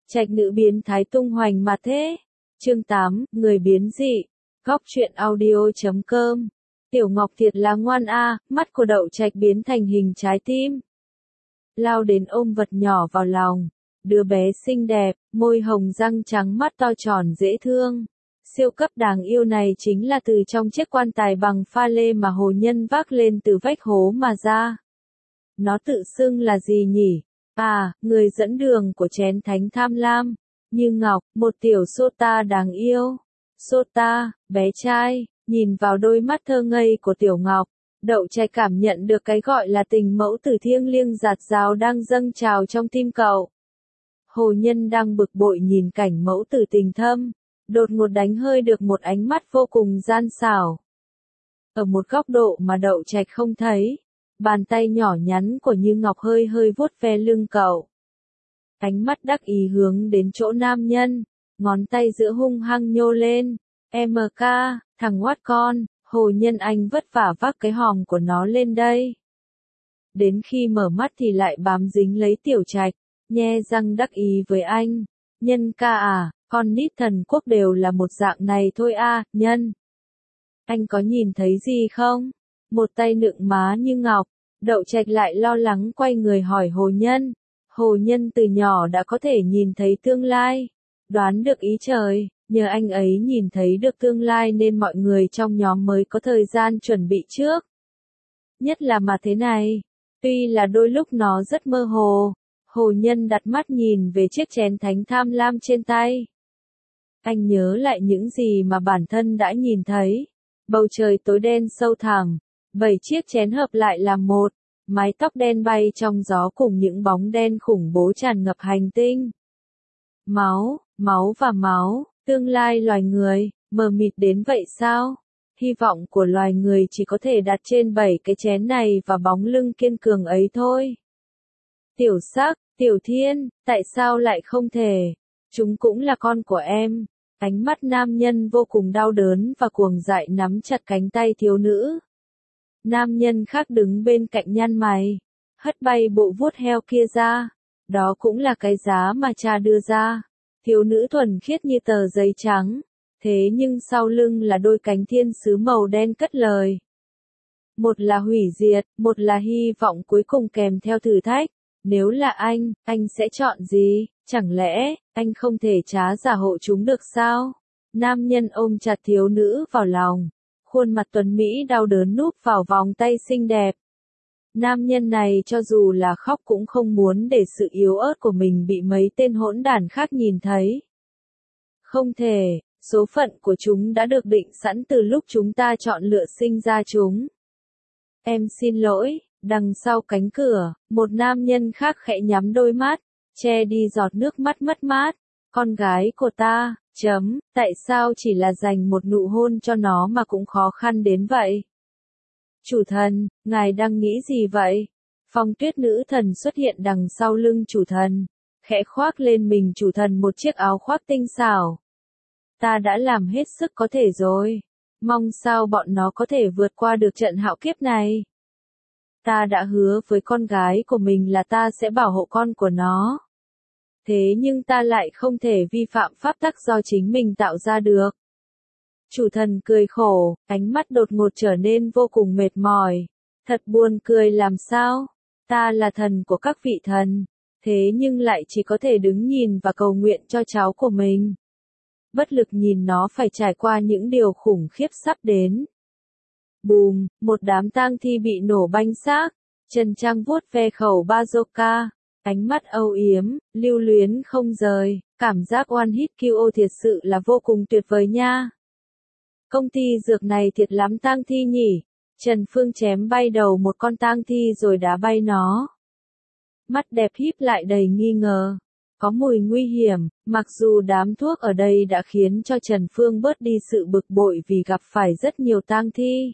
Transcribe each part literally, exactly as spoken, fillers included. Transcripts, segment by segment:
Trạch nữ biến thái tung hoành mà thế. Chương tám, người biến dị. Góc truyện audio chấm com. Tiểu Ngọc thiệt là ngoan a, mắt của Đậu Trạch biến thành hình trái tim. Lao đến ôm vật nhỏ vào lòng. Đứa bé xinh đẹp, môi hồng răng trắng mắt to tròn dễ thương. Siêu cấp đáng yêu này chính là từ trong chiếc quan tài bằng pha lê mà hồ nhân vác lên từ vách hố mà ra. Nó tự xưng là gì nhỉ? À, người dẫn đường của chén thánh tham lam. Như Ngọc, một tiểu Sota đáng yêu. Sota, bé trai, nhìn vào đôi mắt thơ ngây của Tiểu Ngọc, Đậu Trạch cảm nhận được cái gọi là tình mẫu tử thiêng liêng dạt dào đang dâng trào trong tim cậu. Hồ nhân đang bực bội nhìn cảnh mẫu tử tình thâm, đột ngột đánh hơi được một ánh mắt vô cùng gian xảo. Ở một góc độ mà Đậu Trạch không thấy, bàn tay nhỏ nhắn của Như Ngọc hơi hơi vuốt ve lưng cậu. Ánh mắt đắc ý hướng đến chỗ nam nhân, ngón tay giữa hung hăng nhô lên. em ca, thằng ngoát con, hồ nhân anh vất vả vác cái hòm của nó lên đây. Đến khi mở mắt thì lại bám dính lấy Tiểu Trạch, nhe răng đắc ý với anh. Nhân ca à, con nít thần quốc đều là một dạng này thôi a, nhân. Anh có nhìn thấy gì không? Một tay nựng má Như Ngọc, Đậu Trạch lại lo lắng quay người hỏi hồ nhân. Hồ nhân từ nhỏ đã có thể nhìn thấy tương lai, đoán được ý trời, nhờ anh ấy nhìn thấy được tương lai nên mọi người trong nhóm mới có thời gian chuẩn bị trước. Nhất là mà thế này, tuy là đôi lúc nó rất mơ hồ, hồ nhân đặt mắt nhìn về chiếc chén thánh tham lam trên tay. Anh nhớ lại những gì mà bản thân đã nhìn thấy, bầu trời tối đen sâu thẳm, bảy chiếc chén hợp lại làm một. Mái tóc đen bay trong gió cùng những bóng đen khủng bố tràn ngập hành tinh. Máu, máu và máu, tương lai loài người, mờ mịt đến vậy sao? Hy vọng của loài người chỉ có thể đặt trên bảy cái chén này và bóng lưng kiên cường ấy thôi. Tiểu Sắc, Tiểu Thiên, tại sao lại không thể? Chúng cũng là con của em. Ánh mắt nam nhân vô cùng đau đớn và cuồng dại nắm chặt cánh tay thiếu nữ. Nam nhân khác đứng bên cạnh nhăn mày, hất bay bộ vuốt heo kia ra. Đó cũng là cái giá mà cha đưa ra. Thiếu nữ thuần khiết như tờ giấy trắng, thế nhưng sau lưng là đôi cánh thiên sứ màu đen cất lời. Một là hủy diệt, một là hy vọng cuối cùng kèm theo thử thách. Nếu là anh, anh sẽ chọn gì? Chẳng lẽ, anh không thể trá giả hộ chúng được sao? Nam nhân ôm chặt thiếu nữ vào lòng. Khuôn mặt tuấn Mỹ đau đớn núp vào vòng tay xinh đẹp. Nam nhân này cho dù là khóc cũng không muốn để sự yếu ớt của mình bị mấy tên hỗn đản khác nhìn thấy. Không thể, số phận của chúng đã được định sẵn từ lúc chúng ta chọn lựa sinh ra chúng. Em xin lỗi, đằng sau cánh cửa, một nam nhân khác khẽ nhắm đôi mắt, che đi giọt nước mắt mất mát. Con gái của ta, chấm, tại sao chỉ là dành một nụ hôn cho nó mà cũng khó khăn đến vậy? Chủ thần, ngài đang nghĩ gì vậy? Phong Tuyết nữ thần xuất hiện đằng sau lưng chủ thần, khẽ khoác lên mình chủ thần một chiếc áo khoác tinh xảo. Ta đã làm hết sức có thể rồi, mong sao bọn nó có thể vượt qua được trận hạo kiếp này. Ta đã hứa với con gái của mình là ta sẽ bảo hộ con của nó. Thế nhưng ta lại không thể vi phạm pháp tắc do chính mình tạo ra được. Chủ thần cười khổ, ánh mắt đột ngột trở nên vô cùng mệt mỏi. Thật buồn cười làm sao? Ta là thần của các vị thần, thế nhưng lại chỉ có thể đứng nhìn và cầu nguyện cho cháu của mình. Bất lực nhìn nó phải trải qua những điều khủng khiếp sắp đến. Bùm, một đám tang thi bị nổ banh xác. Trần Trang vuốt ve khẩu bazooka. Ánh mắt âu yếm, lưu luyến không rời, cảm giác one hit kill thiệt sự là vô cùng tuyệt vời nha. Công ty dược này thiệt lắm tang thi nhỉ. Trần Phương chém bay đầu một con tang thi rồi đá bay nó. Mắt đẹp híp lại đầy nghi ngờ. Có mùi nguy hiểm, mặc dù đám thuốc ở đây đã khiến cho Trần Phương bớt đi sự bực bội vì gặp phải rất nhiều tang thi.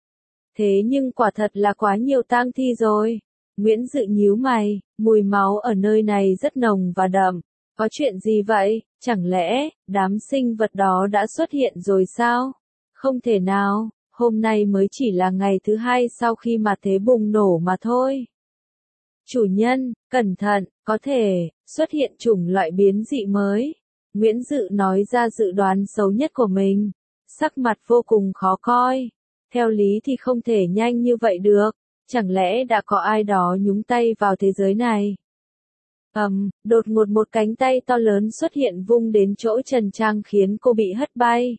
Thế nhưng quả thật là quá nhiều tang thi rồi. Nguyễn Dự nhíu mày, mùi máu ở nơi này rất nồng và đậm. Có chuyện gì vậy? Chẳng lẽ, đám sinh vật đó đã xuất hiện rồi sao? Không thể nào, hôm nay mới chỉ là ngày thứ hai sau khi mà thế bùng nổ mà thôi. Chủ nhân, cẩn thận, có thể xuất hiện chủng loại biến dị mới. Nguyễn Dự nói ra dự đoán xấu nhất của mình. Sắc mặt vô cùng khó coi. Theo lý thì không thể nhanh như vậy được. Chẳng lẽ đã có ai đó nhúng tay vào thế giới này? Ầm, um, đột ngột một cánh tay to lớn xuất hiện vung đến chỗ Trần Trang khiến cô bị hất bay.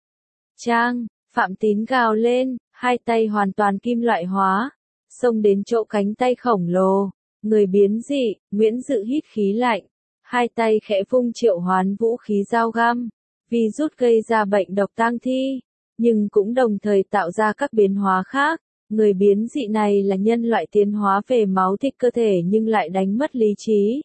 Trang, Phạm Tín gào lên, hai tay hoàn toàn kim loại hóa, xông đến chỗ cánh tay khổng lồ. Người biến dị, Nguyễn Dự hít khí lạnh, hai tay khẽ vung triệu hoán vũ khí dao găm, virus gây ra bệnh độc tang thi, nhưng cũng đồng thời tạo ra các biến hóa khác. Người biến dị này là nhân loại tiến hóa về máu thịt cơ thể nhưng lại đánh mất lý trí.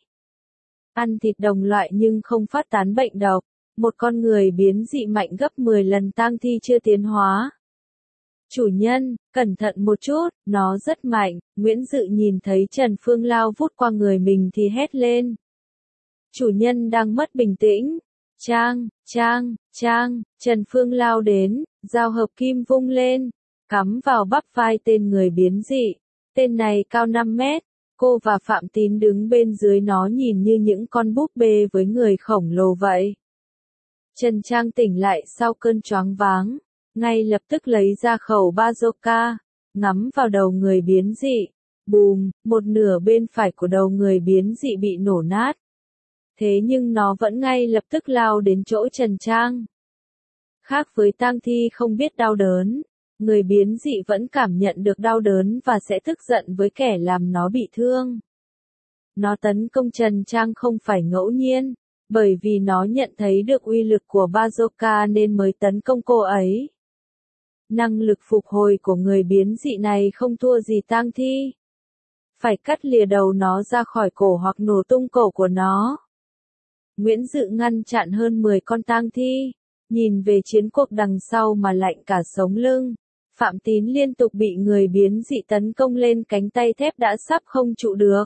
Ăn thịt đồng loại nhưng không phát tán bệnh độc. Một con người biến dị mạnh gấp mười lần tang thi chưa tiến hóa. Chủ nhân, cẩn thận một chút, nó rất mạnh. Nguyễn Dự nhìn thấy Trần Phương lao vút qua người mình thì hét lên. Chủ nhân đang mất bình tĩnh. Trang, Trang, Trang, Trần Phương lao đến, dao hợp kim vung lên, cắm vào bắp vai tên người biến dị. Tên này cao năm mét, cô và Phạm Tín đứng bên dưới nó nhìn như những con búp bê với người khổng lồ vậy. Trần Trang tỉnh lại sau cơn choáng váng, ngay lập tức lấy ra khẩu bazooka, ngắm vào đầu người biến dị. Bùm, một nửa bên phải của đầu người biến dị bị nổ nát. Thế nhưng nó vẫn ngay lập tức lao đến chỗ Trần Trang. Khác với tang thi không biết đau đớn, người biến dị vẫn cảm nhận được đau đớn và sẽ tức giận với kẻ làm nó bị thương. Nó tấn công Trần Trang không phải ngẫu nhiên, bởi vì nó nhận thấy được uy lực của bazooka nên mới tấn công cô ấy. Năng lực phục hồi của người biến dị này không thua gì tang thi. Phải cắt lìa đầu nó ra khỏi cổ hoặc nổ tung cổ của nó. Nguyễn Dự ngăn chặn hơn mười con tang thi, nhìn về chiến cuộc đằng sau mà lạnh cả sống lưng. Phạm Tín liên tục bị người biến dị tấn công lên cánh tay thép đã sắp không trụ được.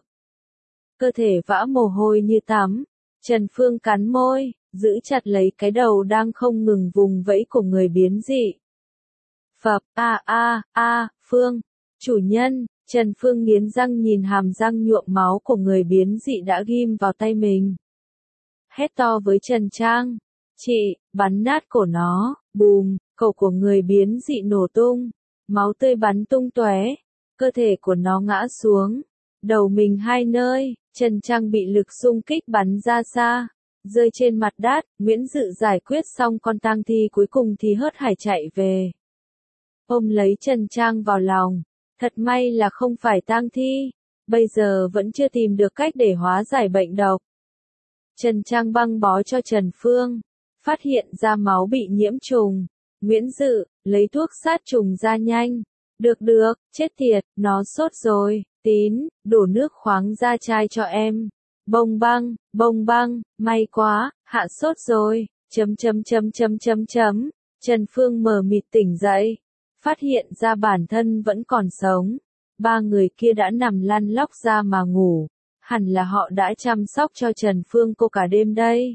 Cơ thể vã mồ hôi như tắm. Trần Phương cắn môi, giữ chặt lấy cái đầu đang không ngừng vùng vẫy của người biến dị. Phập, a a a, Phương, chủ nhân. Trần Phương nghiến răng nhìn hàm răng nhuộm máu của người biến dị đã ghim vào tay mình. Hét to với Trần Trang. Chị, bắn nát cổ nó. Bùm, cổ của người biến dị nổ tung. Máu tươi bắn tung tóe. Cơ thể của nó ngã xuống. Đầu mình hai nơi. Trần Trang bị lực xung kích bắn ra xa. Rơi trên mặt đất. Nguyễn Dự giải quyết xong con tang thi cuối cùng thì hớt hải chạy về. Ôm lấy Trần Trang vào lòng. Thật may là không phải tang thi. Bây giờ vẫn chưa tìm được cách để hóa giải bệnh độc. Trần Trang băng bó cho Trần Phương. Phát hiện ra máu bị nhiễm trùng. Nguyễn Dự, lấy thuốc sát trùng ra nhanh. Được được, chết tiệt, nó sốt rồi. Tín, đổ nước khoáng ra chai cho em. Bông băng, bông băng, may quá, hạ sốt rồi. Chấm chấm chấm chấm chấm chấm. Trần Phương mờ mịt tỉnh dậy. Phát hiện ra bản thân vẫn còn sống. Ba người kia đã nằm lăn lóc ra mà ngủ. Hẳn là họ đã chăm sóc cho Trần Phương cô cả đêm đây.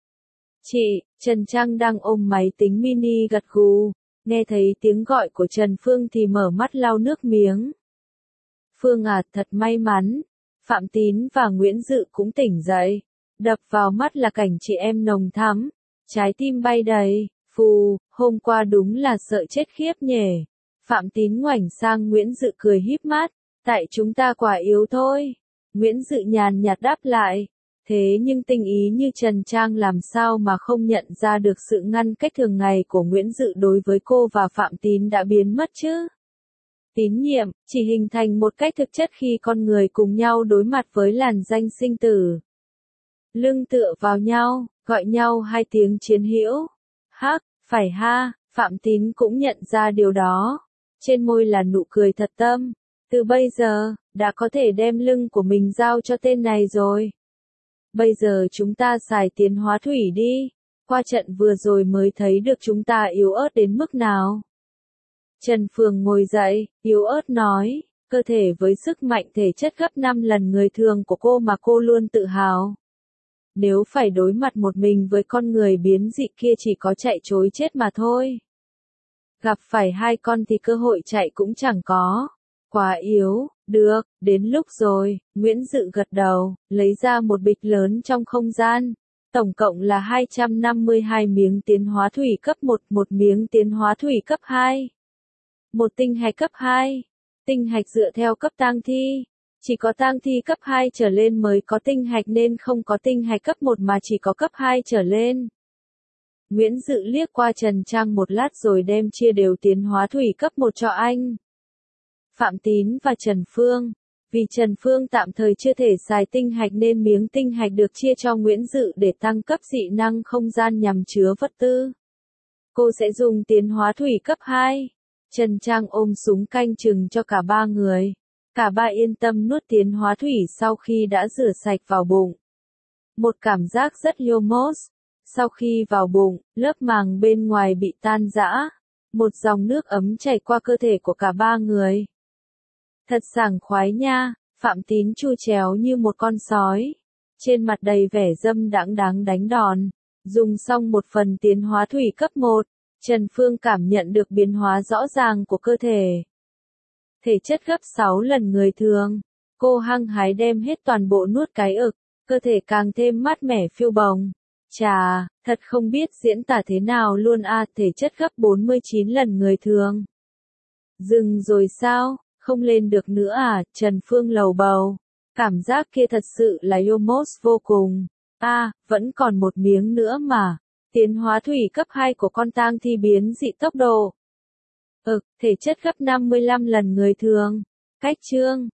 Chị, Trần Trang đang ôm máy tính mini gật gù. Nghe thấy tiếng gọi của Trần Phương thì mở mắt lau nước miếng. Phương à, thật may mắn. Phạm Tín và Nguyễn Dự cũng tỉnh dậy. Đập vào mắt là cảnh chị em nồng thắm. Trái tim bay đầy. Phù, hôm qua đúng là sợ chết khiếp nhỉ. Phạm Tín ngoảnh sang Nguyễn Dự cười híp mắt. Tại chúng ta quả yếu thôi. Nguyễn Dự nhàn nhạt đáp lại. Thế nhưng tinh ý như Trần Trang làm sao mà không nhận ra được sự ngăn cách thường ngày của Nguyễn Dự đối với cô và Phạm Tín đã biến mất chứ? Tín nhiệm, chỉ hình thành một cách thực chất khi con người cùng nhau đối mặt với làn danh sinh tử. Lưng tựa vào nhau, gọi nhau hai tiếng chiến hữu. Hắc, phải ha, Phạm Tín cũng nhận ra điều đó. Trên môi là nụ cười thật tâm. Từ bây giờ, đã có thể đem lưng của mình giao cho tên này rồi. Bây giờ chúng ta xài tiến hóa thủy đi. Qua trận vừa rồi mới thấy được chúng ta yếu ớt đến mức nào. Trần Phương ngồi dậy, yếu ớt nói, cơ thể với sức mạnh thể chất gấp năm lần người thường của cô mà cô luôn tự hào. Nếu phải đối mặt một mình với con người biến dị kia chỉ có chạy trối chết mà thôi. Gặp phải hai con thì cơ hội chạy cũng chẳng có. Quá yếu, Được, đến lúc rồi, Nguyễn Dự gật đầu, lấy ra một bịch lớn trong không gian. Tổng cộng là hai trăm năm mươi hai miếng tiến hóa thủy cấp một, một miếng tiến hóa thủy cấp hai. Một tinh hạch cấp hai. Tinh hạch dựa theo cấp tang thi. Chỉ có tang thi cấp hai trở lên mới có tinh hạch nên không có tinh hạch cấp một mà chỉ có cấp hai trở lên. Nguyễn Dự liếc qua Trần Trang một lát rồi đem chia đều tiến hóa thủy cấp một cho anh. Phạm Tín và Trần Phương. Vì Trần Phương tạm thời chưa thể xài tinh hạch nên miếng tinh hạch được chia cho Nguyễn Dự để tăng cấp dị năng không gian nhằm chứa vật tư. Cô sẽ dùng tiến hóa thủy cấp hai. Trần Trang ôm súng canh chừng cho cả ba người. Cả ba yên tâm nuốt tiến hóa thủy sau khi đã rửa sạch vào bụng. Một cảm giác rất yomos. Sau khi vào bụng, lớp màng bên ngoài bị tan rã. Một dòng nước ấm chảy qua cơ thể của cả ba người. Thật sảng khoái nha, Phạm Tín chu chéo như một con sói. Trên mặt đầy vẻ dâm đãng đáng đánh đòn. Dùng xong một phần tiến hóa thủy cấp một, Trần Phương cảm nhận được biến hóa rõ ràng của cơ thể. Thể chất gấp sáu lần người thường. Cô hăng hái đem hết toàn bộ nuốt cái ực, cơ thể càng thêm mát mẻ phiêu bồng. Chà, thật không biết diễn tả thế nào luôn a, thể chất gấp bốn mươi chín lần người thường. Dừng rồi sao, không lên được nữa à, Trần Phương lầu bầu. Cảm giác kia thật sự là yomos vô cùng. A, à, vẫn còn một miếng nữa mà. Tiến hóa thủy cấp hai của con tang thi biến dị tốc độ. Ừ, thể chất gấp năm mươi lăm lần người thường. Cách chương.